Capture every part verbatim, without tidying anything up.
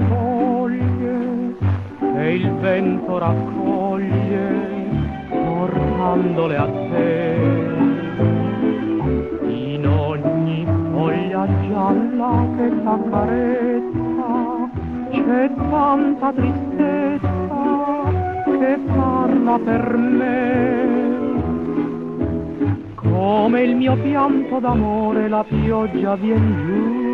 foglie e il vento raccoglie portandole a te. In ogni foglia gialla che t'accarezza c'è tanta tristezza che parla per me. Come il mio pianto d'amore la pioggia vien giù,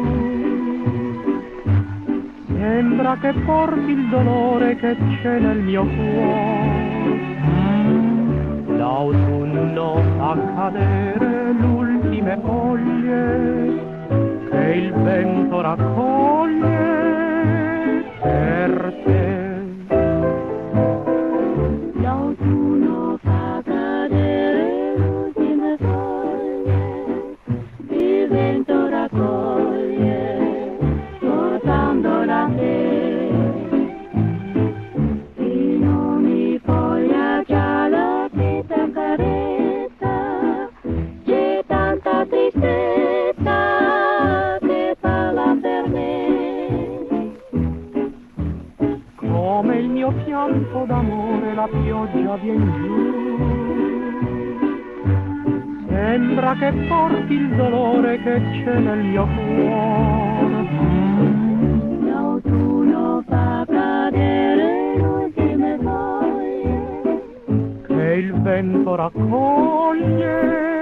sembra che porti il dolore che c'è nel mio cuore. Mm. L'autunno fa cadere l'ultime foglie che il vento raccoglie per te. L'autunno fa cadere l'ultime foglie, il vento raccoglie portandola a te. In ogni foglia gialla che t'accarezza c'è tanta tristezza che parla per me. Come il mio pianto d'amore la pioggia vien giù, sembra che porti il dolore che c'è nel mio cuore. L'autunno fa cadere l'ultime foglie Che il vento raccoglie